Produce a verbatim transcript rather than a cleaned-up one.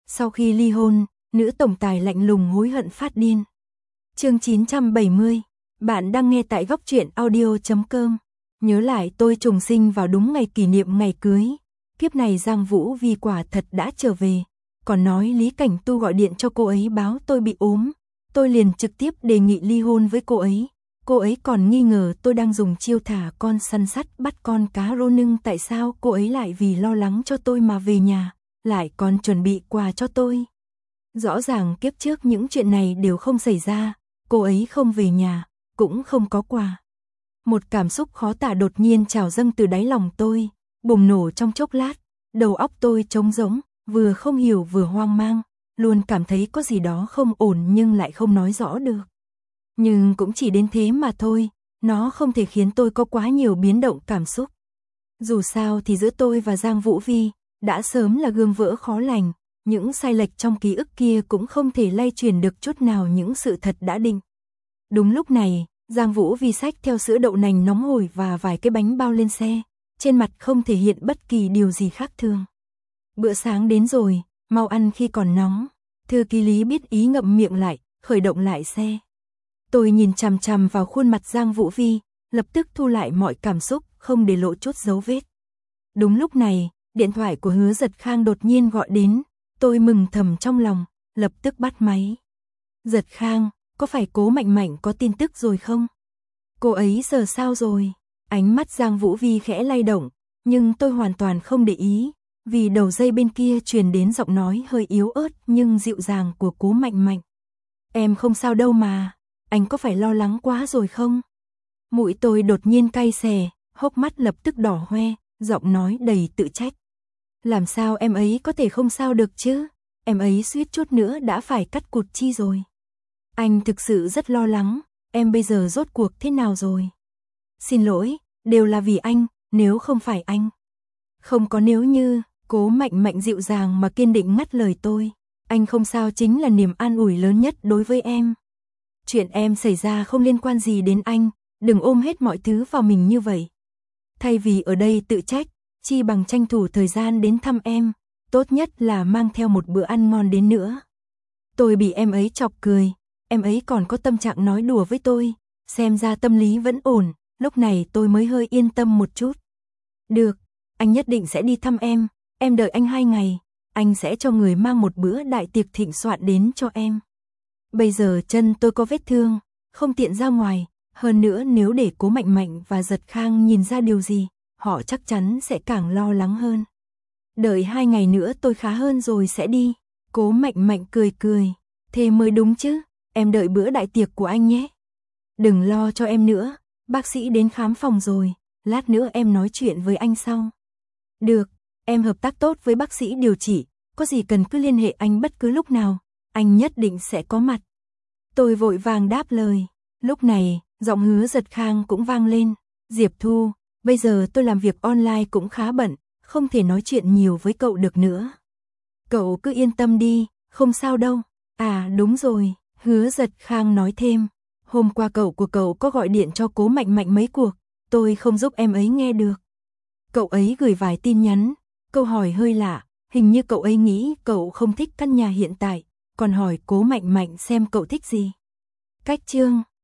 Sau khi ly hôn, nữ tổng tài lạnh lùng hối hận phát điên. Chương chín trăm bảy mươi, bạn đang nghe tại góc truyện audio chấm com. Nhớ lại tôi trùng sinh vào đúng ngày kỷ niệm ngày cưới. Kiếp này Giang Vũ Vi quả thật đã trở về. Còn nói Lý Cảnh Tu gọi điện cho cô ấy báo tôi bị ốm. Tôi liền trực tiếp đề nghị ly hôn với cô ấy. Cô ấy còn nghi ngờ tôi đang dùng chiêu thả con săn sắt bắt con cá rô nưng. Tại sao cô ấy lại vì lo lắng cho tôi mà về nhà, lại còn chuẩn bị quà cho tôi. Rõ ràng kiếp trước những chuyện này đều không xảy ra, cô ấy không về nhà, cũng không có quà. Một cảm xúc khó tả đột nhiên trào dâng từ đáy lòng tôi, bùng nổ trong chốc lát, đầu óc tôi trống rỗng, vừa không hiểu vừa hoang mang, luôn cảm thấy có gì đó không ổn nhưng lại không nói rõ được. Nhưng cũng chỉ đến thế mà thôi, nó không thể khiến tôi có quá nhiều biến động cảm xúc. Dù sao thì giữa tôi và Giang Vũ Vi đã sớm là gương vỡ khó lành, những sai lệch trong ký ức kia cũng không thể lay chuyển được chút nào những sự thật đã định. Đúng lúc này, Giang Vũ Vi xách theo sữa đậu nành nóng hổi và vài cái bánh bao lên xe, trên mặt không thể hiện bất kỳ điều gì khác thường. Bữa sáng đến rồi, mau ăn khi còn nóng. Thư ký Lý biết ý ngậm miệng lại, khởi động lại xe. Tôi nhìn chằm chằm vào khuôn mặt Giang Vũ Vi, lập tức thu lại mọi cảm xúc, không để lộ chút dấu vết. Đúng lúc này, điện thoại của Hứa Giật Khang đột nhiên gọi đến, tôi mừng thầm trong lòng, lập tức bắt máy. Giật Khang, có phải Cố Mạnh Mạnh có tin tức rồi không? Cô ấy giờ sao rồi? Ánh mắt Giang Vũ Vi khẽ lay động, nhưng tôi hoàn toàn không để ý, vì đầu dây bên kia truyền đến giọng nói hơi yếu ớt nhưng dịu dàng của Cố Mạnh Mạnh. Em không sao đâu mà, anh có phải lo lắng quá rồi không? Mũi tôi đột nhiên cay xè, hốc mắt lập tức đỏ hoe, giọng nói đầy tự trách. Làm sao em ấy có thể không sao được chứ? Em ấy suýt chút nữa đã phải cắt cụt chi rồi. Anh thực sự rất lo lắng, em bây giờ rốt cuộc thế nào rồi? Xin lỗi, đều là vì anh, nếu không phải anh. Không có nếu như, Cố Mạnh Mạnh dịu dàng mà kiên định ngắt lời tôi. Anh không sao chính là niềm an ủi lớn nhất đối với em. Chuyện em xảy ra không liên quan gì đến anh, đừng ôm hết mọi thứ vào mình như vậy. Thay vì ở đây tự trách, chi bằng tranh thủ thời gian đến thăm em, tốt nhất là mang theo một bữa ăn ngon đến nữa. Tôi bị em ấy chọc cười, em ấy còn có tâm trạng nói đùa với tôi, xem ra tâm lý vẫn ổn, lúc này tôi mới hơi yên tâm một chút. Được, anh nhất định sẽ đi thăm em, em đợi anh hai ngày, anh sẽ cho người mang một bữa đại tiệc thịnh soạn đến cho em. Bây giờ chân tôi có vết thương, không tiện ra ngoài, hơn nữa nếu để Cố Mạnh Mạnh và Giật Khang nhìn ra điều gì, họ chắc chắn sẽ càng lo lắng hơn. Đợi hai ngày nữa tôi khá hơn rồi sẽ đi. Cố Mạnh Mạnh cười cười, thế mới đúng chứ, em đợi bữa đại tiệc của anh nhé. Đừng lo cho em nữa, bác sĩ đến khám phòng rồi, lát nữa em nói chuyện với anh sau. Được, em hợp tác tốt với bác sĩ điều trị, có gì cần cứ liên hệ anh bất cứ lúc nào, anh nhất định sẽ có mặt. Tôi vội vàng đáp lời, lúc này, giọng Hứa Giật Khang cũng vang lên, Diệp Thu, bây giờ tôi làm việc online cũng khá bận, không thể nói chuyện nhiều với cậu được nữa. Cậu cứ yên tâm đi, không sao đâu. À đúng rồi, Hứa Giật Khang nói thêm, hôm qua cậu của cậu có gọi điện cho Cố Mạnh Mạnh mấy cuộc, tôi không giúp em ấy nghe được. Cậu ấy gửi vài tin nhắn, câu hỏi hơi lạ, hình như cậu ấy nghĩ cậu không thích căn nhà hiện tại, còn hỏi Cố Mạnh Mạnh xem cậu thích gì. Cách chương